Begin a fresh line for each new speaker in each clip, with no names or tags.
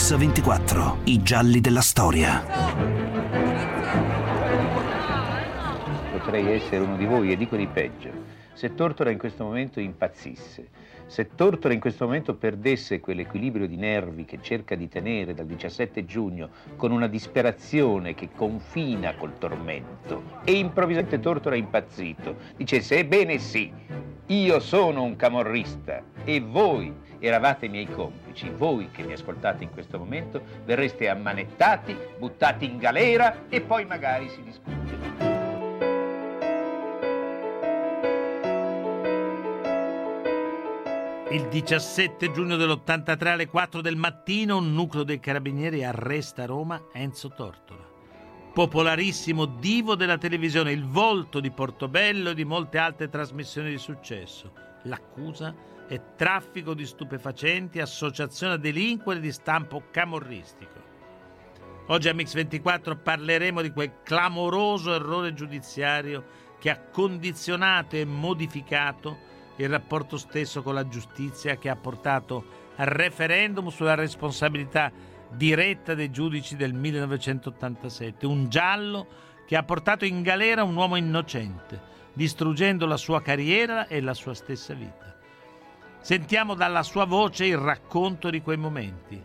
Mix24, i gialli della storia.
Potrei essere uno di voi e dico di peggio. Se Tortora in questo momento impazzisse, se Tortora in questo momento perdesse quell'equilibrio di nervi che cerca di tenere dal 17 giugno con una disperazione che confina col tormento e improvvisamente Tortora impazzito dicesse ebbene sì, io sono un camorrista e voi eravate miei complici, voi che mi ascoltate in questo momento verreste ammanettati, buttati in galera e poi magari si discute.
Il 17 giugno dell'83 alle 4 del mattino un nucleo dei carabinieri arresta a Roma Enzo Tortora. Popolarissimo divo della televisione, il volto di Portobello e di molte altre trasmissioni di successo. L'accusa è traffico di stupefacenti, associazione a delinquere di stampo camorristico. Oggi a Mix24 parleremo di quel clamoroso errore giudiziario che ha condizionato e modificato il rapporto stesso con la giustizia, che ha portato al referendum sulla responsabilità diretta dei giudici del 1987, un giallo che ha portato in galera un uomo innocente, distruggendo la sua carriera e la sua stessa vita. Sentiamo dalla sua voce il racconto di quei momenti.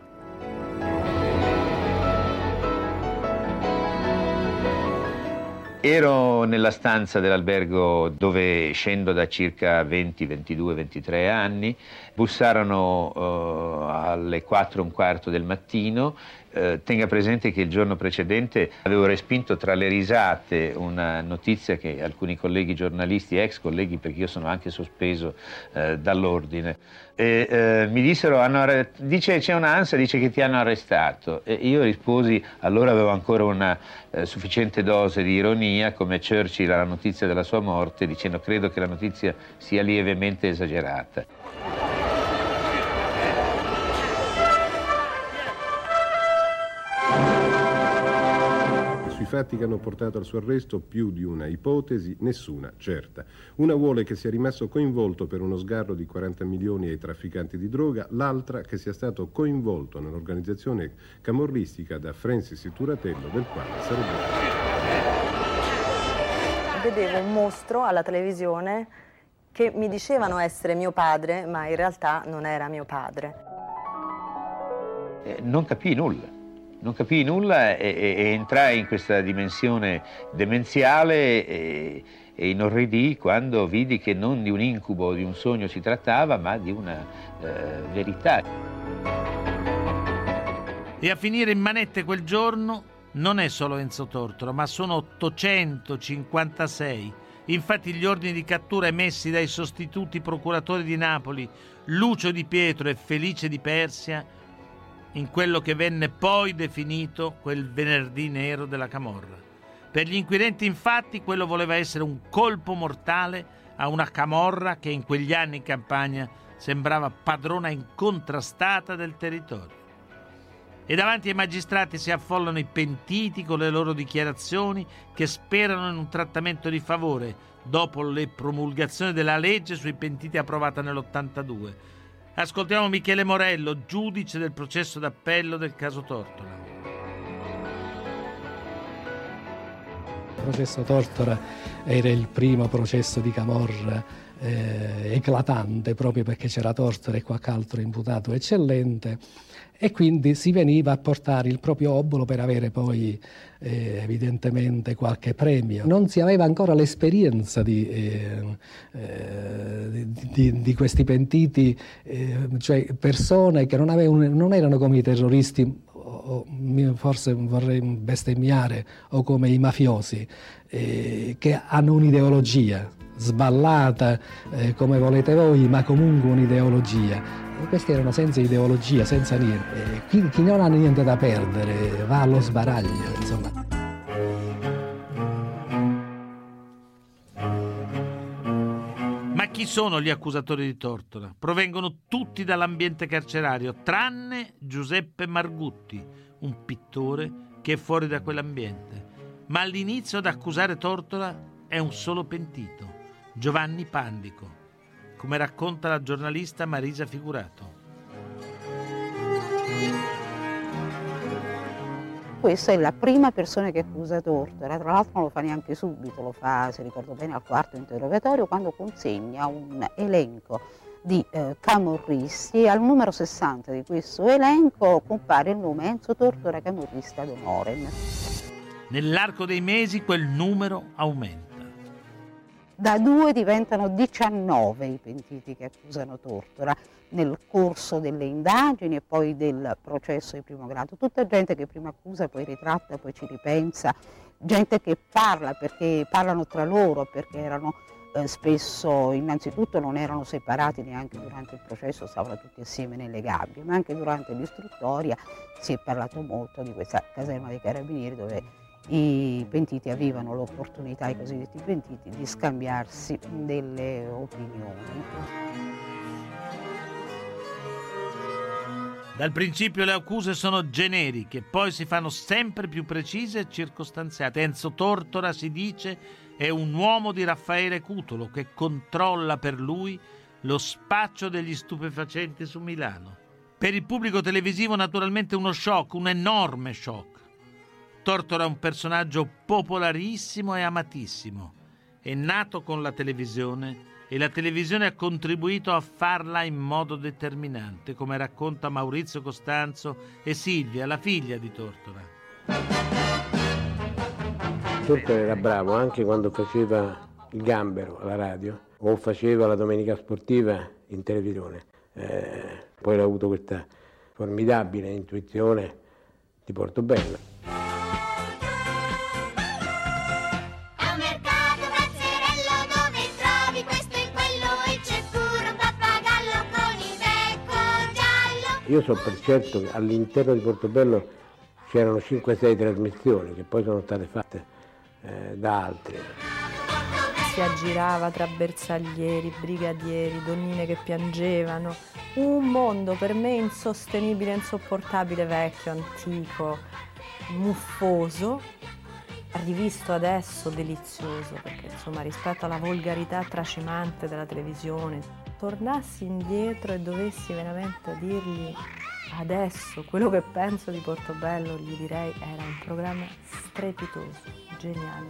Ero nella stanza dell'albergo dove scendo da circa 20, 22, 23 anni, bussarono alle 4:15 del mattino. Tenga presente che il giorno precedente avevo respinto tra le risate una notizia che alcuni colleghi giornalisti, ex colleghi, perché io sono anche sospeso dall'ordine, mi dissero, dice c'è un'ansia, dice che ti hanno arrestato. E io risposi, allora avevo ancora una sufficiente dose di ironia, come Churchill alla notizia della sua morte, dicendo credo che la notizia sia lievemente esagerata.
Sui fatti che hanno portato al suo arresto più di una ipotesi, nessuna certa. Una vuole che sia rimasto coinvolto per uno sgarro di 40 milioni ai trafficanti di droga, l'altra che sia stato coinvolto nell'organizzazione camorristica da Francis Turatello, del quale sarebbe...
Vedevo un mostro alla televisione che mi dicevano essere mio padre, ma in realtà non era mio padre.
Non capii nulla e entrai in questa dimensione demenziale e inorridì quando vidi che non di un incubo o di un sogno si trattava, ma di una verità.
E a finire in manette quel giorno non è solo Enzo Tortora, ma sono 856. Infatti gli ordini di cattura emessi dai sostituti procuratori di Napoli, Lucio Di Pietro e Felice Di Persia, in quello che venne poi definito quel venerdì nero della camorra. Per gli inquirenti, infatti, quello voleva essere un colpo mortale a una camorra che in quegli anni in Campania sembrava padrona incontrastata del territorio. E davanti ai magistrati si affollano i pentiti con le loro dichiarazioni che sperano in un trattamento di favore dopo le promulgazioni della legge sui pentiti approvata nell'82. Ascoltiamo Michele Morello, giudice del processo d'appello del caso Tortora.
Il processo Tortora era il primo processo di camorra eclatante, proprio perché c'era Tortora e qualche altro imputato eccellente, e quindi si veniva a portare il proprio obolo per avere poi evidentemente qualche premio. Non si aveva ancora l'esperienza di questi pentiti, cioè persone che non erano come i terroristi, forse vorrei bestemmiare, o come i mafiosi, che hanno un'ideologia sballata, come volete voi, ma comunque un'ideologia. Questi erano senza ideologia, senza niente. Chi non ha niente da perdere va allo sbaraglio, insomma.
Ma chi sono gli accusatori di Tortora? Provengono tutti dall'ambiente carcerario, tranne Giuseppe Margutti, un pittore che è fuori da quell'ambiente. Ma all'inizio ad accusare Tortora è un solo pentito, Giovanni Pandico, come racconta la giornalista Marisa Figurato.
questa è la prima persona che accusa Tortora, tra l'altro non lo fa neanche subito, lo fa, se ricordo bene, al quarto interrogatorio, quando consegna un elenco di camorristi e al numero 60 di questo elenco compare il nome Enzo Tortora, camorrista d'onore.
Nell'arco dei mesi quel numero aumenta.
Da 2 diventano 19 i pentiti che accusano Tortora nel corso delle indagini e poi del processo di primo grado. Tutta gente che prima accusa, poi ritratta, poi ci ripensa, gente che parla perché parlano tra loro, perché erano spesso, innanzitutto non erano separati neanche durante il processo, stavano tutti assieme nelle gabbie, ma anche durante l'istruttoria si è parlato molto di questa caserma dei Carabinieri dove i pentiti avevano l'opportunità, i cosiddetti pentiti, di scambiarsi delle opinioni.
Dal principio le accuse sono generiche, poi si fanno sempre più precise e circostanziate. Enzo Tortora, si dice, è un uomo di Raffaele Cutolo che controlla per lui lo spaccio degli stupefacenti su Milano. Per il pubblico televisivo naturalmente uno shock, un enorme shock. Tortora è un personaggio popolarissimo e amatissimo. È nato con la televisione e la televisione ha contribuito a farla in modo determinante, come racconta Maurizio Costanzo e Silvia, la figlia di Tortora.
Tortora era bravo anche quando faceva il gambero alla radio o faceva la domenica sportiva in televisione. Poi ha avuto questa formidabile intuizione di Portobello. Io so per certo che all'interno di Portobello c'erano 5-6 trasmissioni che poi sono state fatte da altri.
Si aggirava tra bersaglieri, brigadieri, donnine che piangevano. Un mondo per me insostenibile, insopportabile, vecchio, antico, muffoso, rivisto adesso delizioso, perché insomma rispetto alla volgarità tracimante della televisione, tornassi indietro e dovessi veramente dirgli adesso quello che penso di Portobello, gli direi era un programma strepitoso, geniale.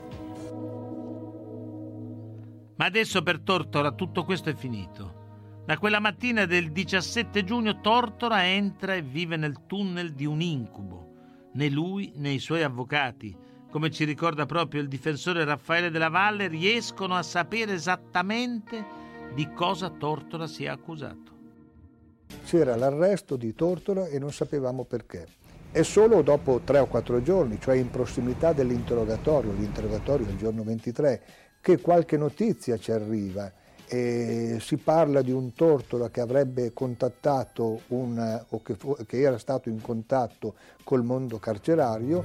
Ma adesso per Tortora tutto questo è finito. Da quella mattina del 17 giugno Tortora entra e vive nel tunnel di un incubo. Né lui né i suoi avvocati, come ci ricorda proprio il difensore Raffaele Della Valle, riescono a sapere esattamente di cosa Tortora sia accusato.
C'era l'arresto di Tortora e non sapevamo perché. È solo dopo 3 o 4 giorni, cioè in prossimità dell'interrogatorio, l'interrogatorio del giorno 23, che qualche notizia ci arriva e si parla di un Tortora che avrebbe contattato che era stato in contatto col mondo carcerario.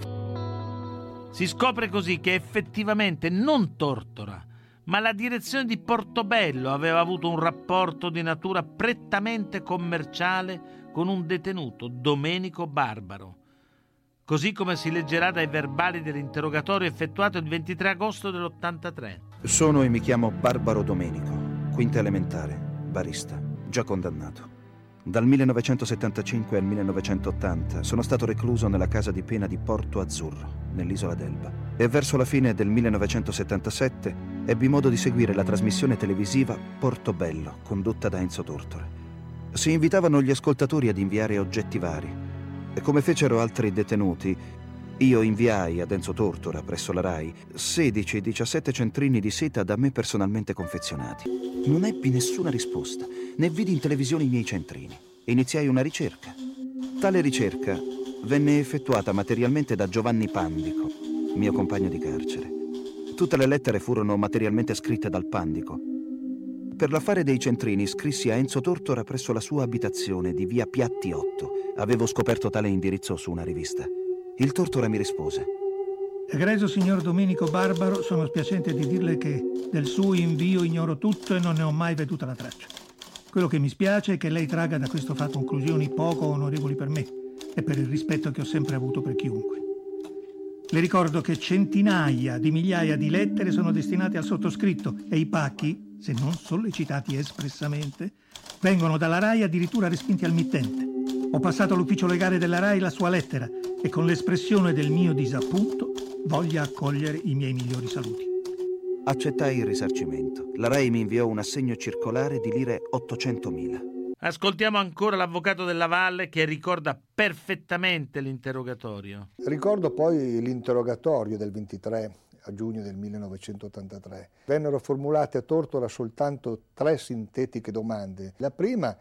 Si scopre così che effettivamente non Tortora, ma la direzione di Portobello aveva avuto un rapporto di natura prettamente commerciale con un detenuto, Domenico Barbaro. Così come si leggerà dai verbali dell'interrogatorio effettuato il 23 agosto dell'83.
Sono e mi chiamo Barbaro Domenico, quinta elementare, barista, già condannato. Dal 1975 al 1980 sono stato recluso nella casa di pena di Porto Azzurro, nell'isola d'Elba. E verso la fine del 1977 ebbi modo di seguire la trasmissione televisiva Portobello, condotta da Enzo Tortora. Si invitavano gli ascoltatori ad inviare oggetti vari. E come fecero altri detenuti, io inviai ad Enzo Tortora, presso la RAI, 16-17 centrini di seta da me personalmente confezionati. Non ebbi nessuna risposta, né vidi in televisione i miei centrini. Iniziai una ricerca. Tale ricerca venne effettuata materialmente da Giovanni Pandico, mio compagno di carcere. Tutte le lettere furono materialmente scritte dal Pandico. Per l'affare dei centrini scrissi a Enzo Tortora presso la sua abitazione di via Piatti 8. Avevo scoperto tale indirizzo su una rivista. Il Tortora mi rispose:
Egregio signor Domenico Barbaro, sono spiacente di dirle che del suo invio ignoro tutto e non ne ho mai veduta la traccia. Quello che mi spiace è che lei traga da questo fatto conclusioni poco onorevoli per me e per il rispetto che ho sempre avuto per chiunque. Le ricordo che centinaia di migliaia di lettere sono destinate al sottoscritto e i pacchi, se non sollecitati espressamente, vengono dalla RAI addirittura respinti al mittente. Ho passato all'ufficio legale della RAI la sua lettera e con l'espressione del mio disappunto voglia accogliere i miei migliori saluti.
Accettai il risarcimento. La RAI mi inviò un assegno circolare di lire 800.000.
Ascoltiamo ancora l'avvocato Della Valle che ricorda perfettamente l'interrogatorio.
Ricordo poi l'interrogatorio del 23 a giugno del 1983. Vennero formulate a Tortora soltanto 3 sintetiche domande. La prima: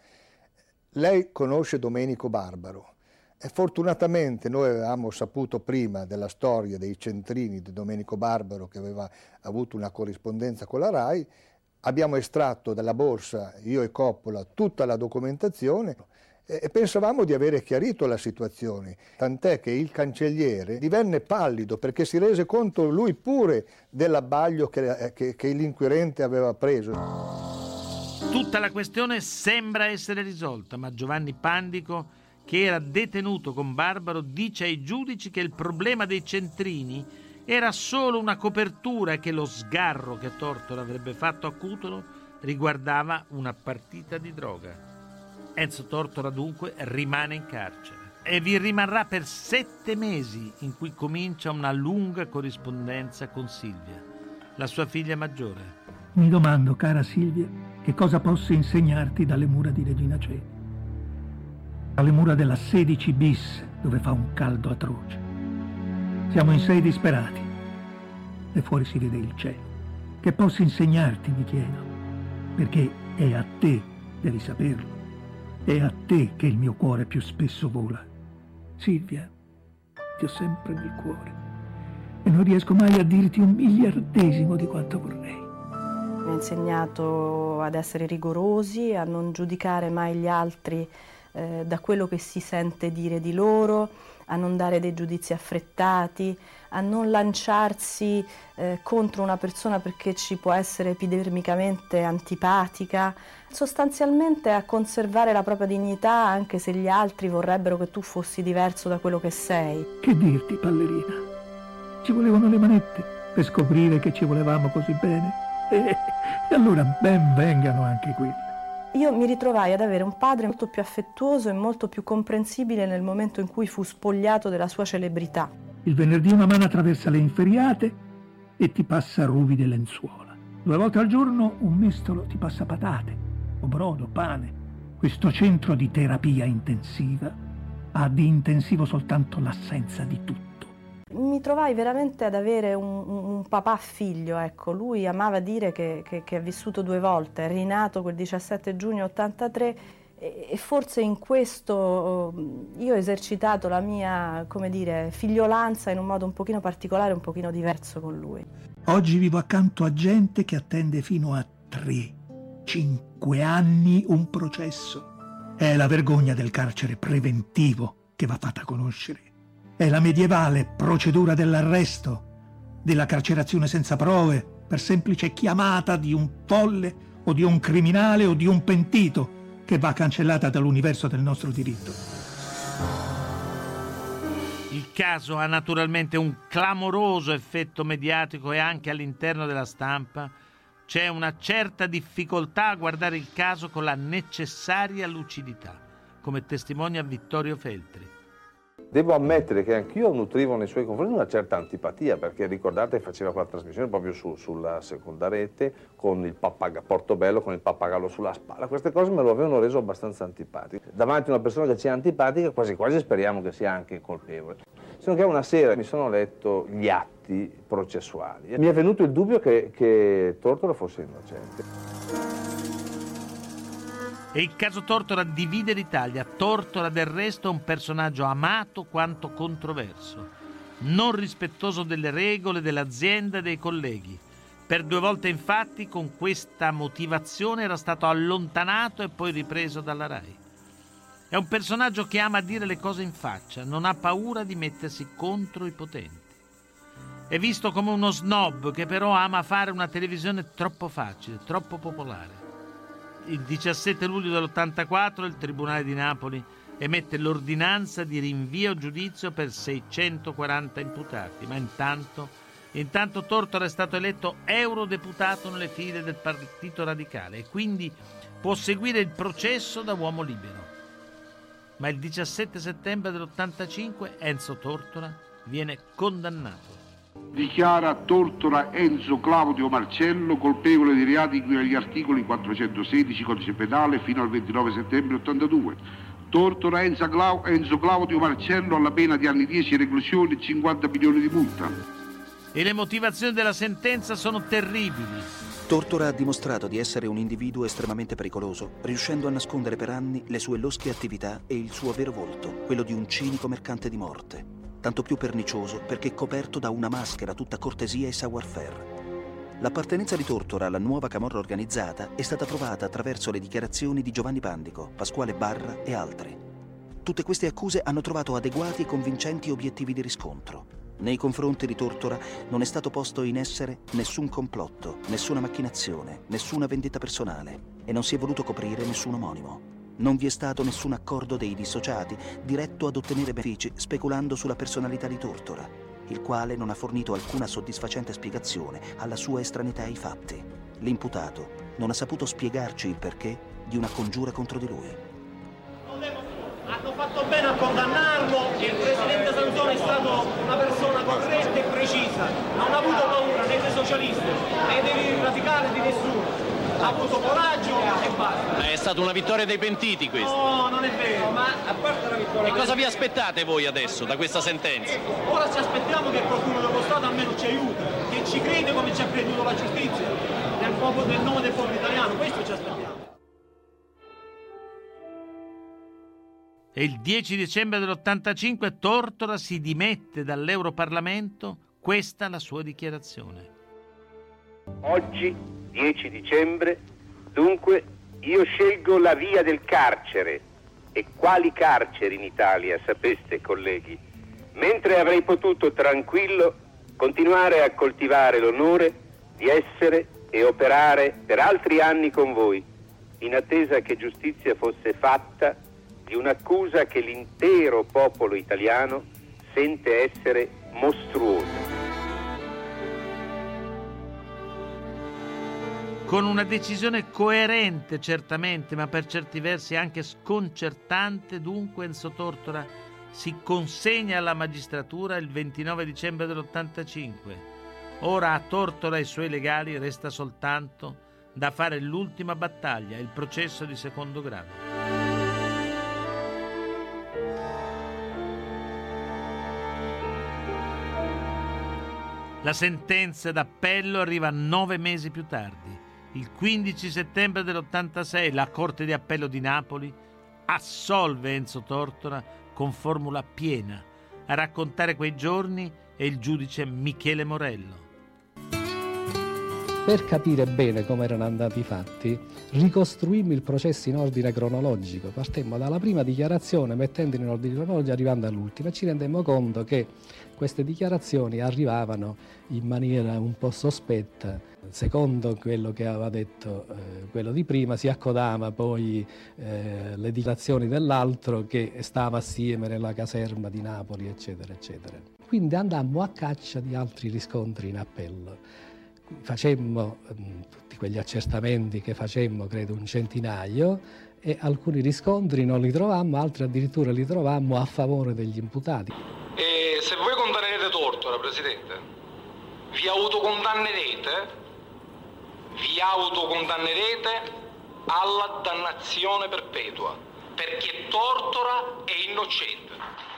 lei conosce Domenico Barbaro? E fortunatamente noi avevamo saputo prima della storia dei centrini di Domenico Barbaro, che aveva avuto una corrispondenza con la RAI. Abbiamo estratto dalla borsa, io e Coppola, tutta la documentazione e pensavamo di avere chiarito la situazione, tant'è che il cancelliere divenne pallido perché si rese conto lui pure dell'abbaglio che l'inquirente aveva preso.
Tutta la questione sembra essere risolta, ma Giovanni Pandico, che era detenuto con Barbaro, dice ai giudici che il problema dei centrini era solo una copertura e che lo sgarro che Tortora avrebbe fatto a Cutolo riguardava una partita di droga. Enzo Tortora dunque rimane in carcere e vi rimarrà per 7 mesi, in cui comincia una lunga corrispondenza con Silvia, la sua figlia maggiore.
Mi domando, cara Silvia, che cosa posso insegnarti dalle mura di Regina Coeli, dalle mura della 16 bis, dove fa un caldo atroce. Siamo in 6 disperati e fuori si vede il cielo. Che posso insegnarti, mi chiedo, perché è a te, devi saperlo, è a te che il mio cuore più spesso vola. Silvia, ti ho sempre nel cuore e non riesco mai a dirti 1/1000 di quanto vorrei.
Mi ha insegnato ad essere rigorosi, a non giudicare mai gli altri da quello che si sente dire di loro, a non dare dei giudizi affrettati, a non lanciarsi contro una persona perché ci può essere epidermicamente antipatica, sostanzialmente a conservare la propria dignità anche se gli altri vorrebbero che tu fossi diverso da quello che sei.
Che dirti, ballerina? Ci volevano le manette per scoprire che ci volevamo così bene? E allora ben vengano anche quelle.
Io mi ritrovai ad avere un padre molto più affettuoso e molto più comprensibile nel momento in cui fu spogliato della sua celebrità.
Il venerdì una mano attraversa le inferriate e ti passa ruvide lenzuola. 2 volte al giorno un mestolo ti passa patate, o brodo, pane. Questo centro di terapia intensiva ha di intensivo soltanto l'assenza di tutto.
Mi trovai veramente ad avere un papà figlio, ecco. Lui amava dire che ha vissuto 2 volte, è rinato quel 17 giugno 83 e forse in questo io ho esercitato la mia, come dire, figliolanza in un modo un pochino particolare, un pochino diverso con lui.
Oggi vivo accanto a gente che attende fino a 3-5 anni un processo. È la vergogna del carcere preventivo che va fatta conoscere. È la medievale procedura dell'arresto, della carcerazione senza prove, per semplice chiamata di un folle o di un criminale o di un pentito, che va cancellata dall'universo del nostro diritto.
Il caso ha naturalmente un clamoroso effetto mediatico e anche all'interno della stampa c'è una certa difficoltà a guardare il caso con la necessaria lucidità, come testimonia Vittorio Feltri.
Devo ammettere che anch'io nutrivo nei suoi confronti una certa antipatia, perché ricordate faceva quella trasmissione proprio sulla seconda rete con il Portobello con il pappagallo sulla spalla. Queste cose me lo avevano reso abbastanza antipatico. Davanti a una persona che ci è antipatica quasi quasi speriamo che sia anche colpevole. Se non che una sera mi sono letto gli atti processuali e mi è venuto il dubbio che Tortora fosse innocente.
E il caso Tortora divide l'Italia. Tortora del resto è un personaggio amato quanto controverso, non rispettoso delle regole dell'azienda e dei colleghi. Per 2 volte infatti con questa motivazione era stato allontanato e poi ripreso dalla RAI. È un personaggio che ama dire le cose in faccia, non ha paura di mettersi contro i potenti. È visto come uno snob che però ama fare una televisione troppo facile, troppo popolare. Il 17 luglio dell'84 il Tribunale di Napoli emette l'ordinanza di rinvio a giudizio per 640 imputati, ma intanto Tortora è stato eletto eurodeputato nelle file del Partito Radicale e quindi può seguire il processo da uomo libero. ma il 17 settembre dell'85 Enzo Tortora viene condannato.
Dichiara Tortora Enzo Claudio Marcello colpevole di reati di cui agli articoli 416 Codice Penale fino al 29 settembre 82. Tortora Enzo Claudio Marcello alla pena di anni 10 reclusione e 50 milioni di multa.
E le motivazioni della sentenza sono terribili.
Tortora ha dimostrato di essere un individuo estremamente pericoloso, riuscendo a nascondere per anni le sue losche attività e il suo vero volto, quello di un cinico mercante di morte. Tanto più pernicioso perché coperto da una maschera tutta cortesia e savoir-faire. L'appartenenza di Tortora alla nuova camorra organizzata è stata provata attraverso le dichiarazioni di Giovanni Pandico, Pasquale Barra e altri. Tutte queste accuse hanno trovato adeguati e convincenti obiettivi di riscontro. Nei confronti di Tortora non è stato posto in essere nessun complotto, nessuna macchinazione, nessuna vendetta personale e non si è voluto coprire nessun omonimo. Non vi è stato nessun accordo dei dissociati diretto ad ottenere benefici speculando sulla personalità di Tortora, il quale non ha fornito alcuna soddisfacente spiegazione alla sua estraneità ai fatti. L'imputato non ha saputo spiegarci il perché di una congiura contro di lui.
Hanno fatto bene a condannarlo, il presidente Sanzone è stato una persona corretta e precisa, non ha avuto paura né dei socialisti né dei radicali di nessuno, ha avuto coraggio e basta.
È stata una vittoria dei pentiti questa.
No, non è vero, ma a parte la vittoria...
E cosa vi aspettate voi adesso da questa sentenza?
Ora ci aspettiamo che qualcuno dello Stato almeno ci aiuti, che ci crede come ci ha creduto la giustizia, nel nome del popolo italiano, questo ci aspettiamo.
E il 10 dicembre dell'85 Tortora si dimette dall'Europarlamento, questa è la sua dichiarazione.
Oggi, 10 dicembre, dunque, io scelgo la via del carcere. E quali carceri in Italia, sapeste colleghi? Mentre avrei potuto tranquillo continuare a coltivare l'onore di essere e operare per altri anni con voi, in attesa che giustizia fosse fatta di un'accusa che l'intero popolo italiano sente essere mostruosa.
Con una decisione coerente certamente, ma per certi versi anche sconcertante, dunque Enzo Tortora si consegna alla magistratura il 29 dicembre dell'85. Ora a Tortora e ai suoi legali resta soltanto da fare l'ultima battaglia, il processo di secondo grado. La sentenza d'appello arriva 9 mesi più tardi. Il 15 settembre dell'86 la Corte di Appello di Napoli assolve Enzo Tortora con formula piena. A raccontare quei giorni è il giudice Michele Morello.
Per capire bene come erano andati i fatti, ricostruimmo il processo in ordine cronologico. Partemmo dalla prima dichiarazione, mettendolo in ordine cronologico, arrivando all'ultima. Ci rendemmo conto che queste dichiarazioni arrivavano in maniera un po' sospetta. Secondo quello che aveva detto quello di prima, si accodava poi le dichiarazioni dell'altro che stava assieme nella caserma di Napoli, eccetera, eccetera. Quindi andammo a caccia di altri riscontri in appello. Facemmo tutti quegli accertamenti che facemmo, credo un centinaio, e alcuni riscontri non li trovammo, altri addirittura li trovammo a favore degli imputati.
E se voi condannerete Tortora, Presidente, vi autocondannerete alla dannazione perpetua, perché Tortora è innocente.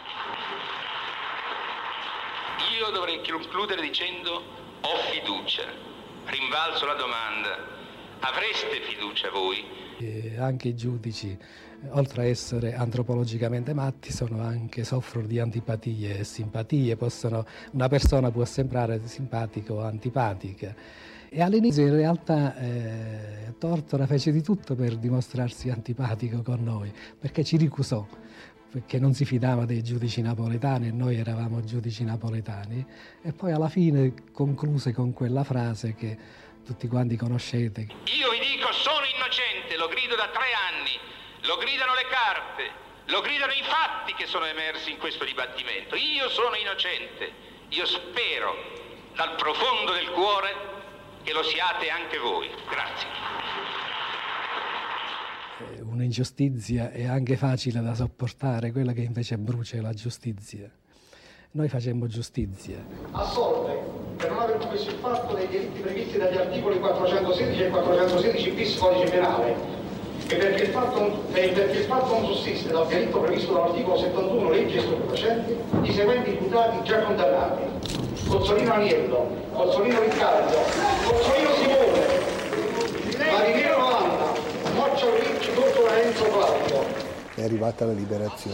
Io dovrei concludere dicendo: ho fiducia, rinvalso la domanda, avreste fiducia voi?
Anche i giudici, oltre a essere antropologicamente matti, soffrono di antipatie e simpatie. Una persona può sembrare simpatica o antipatica. E all'inizio in realtà Tortora fece di tutto per dimostrarsi antipatico con noi, perché ci ricusò, perché non si fidava dei giudici napoletani e noi eravamo giudici napoletani, e poi alla fine concluse con quella frase che tutti quanti conoscete.
Io vi dico sono innocente, lo grido da 3 anni, lo gridano le carte, lo gridano i fatti che sono emersi in questo dibattimento. Io sono innocente, io spero dal profondo del cuore che lo siate anche voi. Grazie.
Un l'ingiustizia è anche facile da sopportare, quella che invece brucia è la giustizia. Noi facemmo giustizia.
Assolve per non aver commesso il fatto dei delitti previsti dagli articoli 416 e 416 bis codice penale, e perché il fatto non sussiste dal delitto previsto dall'articolo 71 legge stupefacenti, i seguenti imputati già condannati: Cozzolino Aniello, Cozzolino Riccardo, Cozzolino Simone, Marinero Anna, Moccia Luigi, Tortora Enzo Claudio.
È arrivata la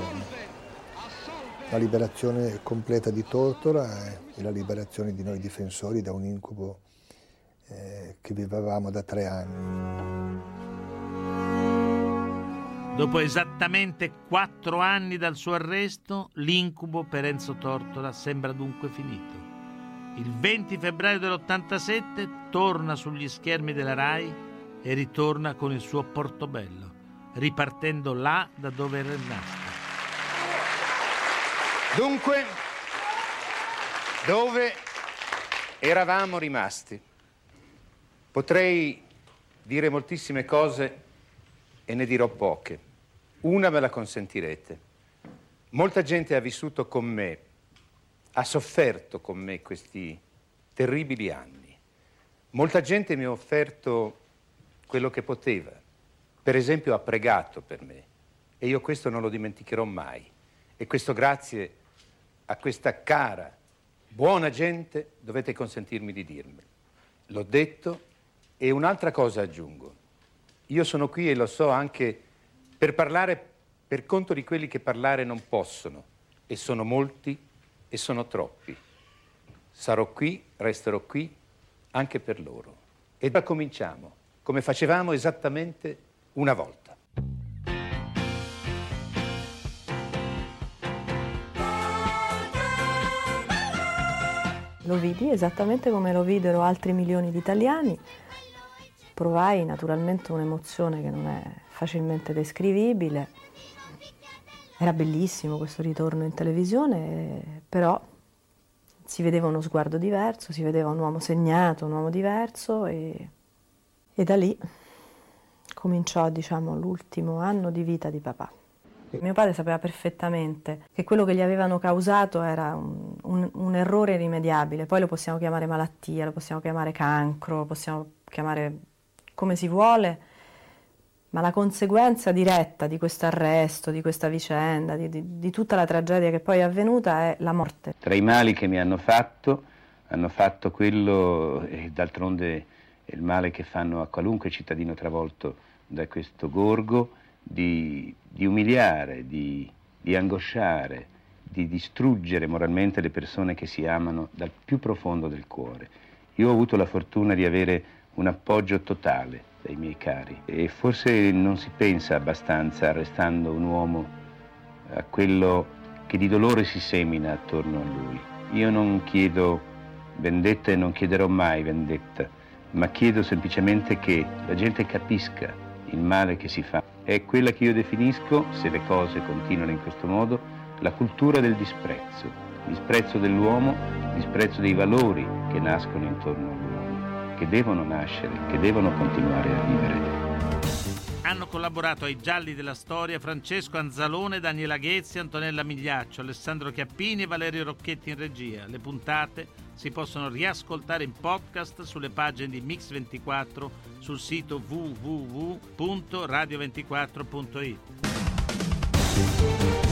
liberazione completa di Tortora e la liberazione di noi difensori da un incubo che vivevamo da 3 anni.
Dopo esattamente 4 anni dal suo arresto, l'incubo per Enzo Tortora sembra dunque finito. Il 20 febbraio dell'87 torna sugli schermi della RAI e ritorna con il suo Portobello, ripartendo là da dove era nato.
Dunque, dove eravamo rimasti? Potrei dire moltissime cose e ne dirò poche. Una me la consentirete. Molta gente ha vissuto con me, ha sofferto con me questi terribili anni. Molta gente mi ha offerto quello che poteva. Per esempio ha pregato per me e io questo non lo dimenticherò mai. E questo grazie a questa cara, buona gente dovete consentirmi di dirmelo. L'ho detto e un'altra cosa aggiungo. Io sono qui e lo so anche per parlare per conto di quelli che parlare non possono, e sono molti e sono troppi. Sarò qui, resterò qui anche per loro. E da cominciamo, come facevamo esattamente una volta.
Lo vidi esattamente come lo videro altri milioni di italiani. Provai naturalmente un'emozione che non è facilmente descrivibile. Era bellissimo questo ritorno in televisione, però si vedeva uno sguardo diverso, si vedeva un uomo segnato, un uomo diverso e da lì cominciò, l'ultimo anno di vita di papà. Mio padre sapeva perfettamente che quello che gli avevano causato era un errore irrimediabile. Poi lo possiamo chiamare malattia, lo possiamo chiamare cancro, lo possiamo chiamare come si vuole, ma la conseguenza diretta di questo arresto, di questa vicenda, di tutta la tragedia che poi è avvenuta è la morte.
Tra i mali che mi hanno fatto quello, e d'altronde è il male che fanno a qualunque cittadino travolto da questo gorgo, di umiliare, di angosciare, di distruggere moralmente le persone che si amano dal più profondo del cuore. Io ho avuto la fortuna di avere un appoggio totale dai miei cari e forse non si pensa abbastanza, arrestando un uomo, a quello che di dolore si semina attorno a lui. Io non chiedo vendetta e non chiederò mai vendetta, ma chiedo semplicemente che la gente capisca il male che si fa. È quella che io definisco, se le cose continuano in questo modo, la cultura del disprezzo dell'uomo, disprezzo dei valori che nascono intorno all'uomo, che devono nascere, che devono continuare a vivere.
Hanno collaborato ai Gialli della Storia Francesco Anzalone, Daniela Ghezzi, Antonella Migliaccio, Alessandro Chiappini e Valerio Rocchetti in regia. Le puntate si possono riascoltare in podcast sulle pagine di Mix24, sul sito www.radio24.it.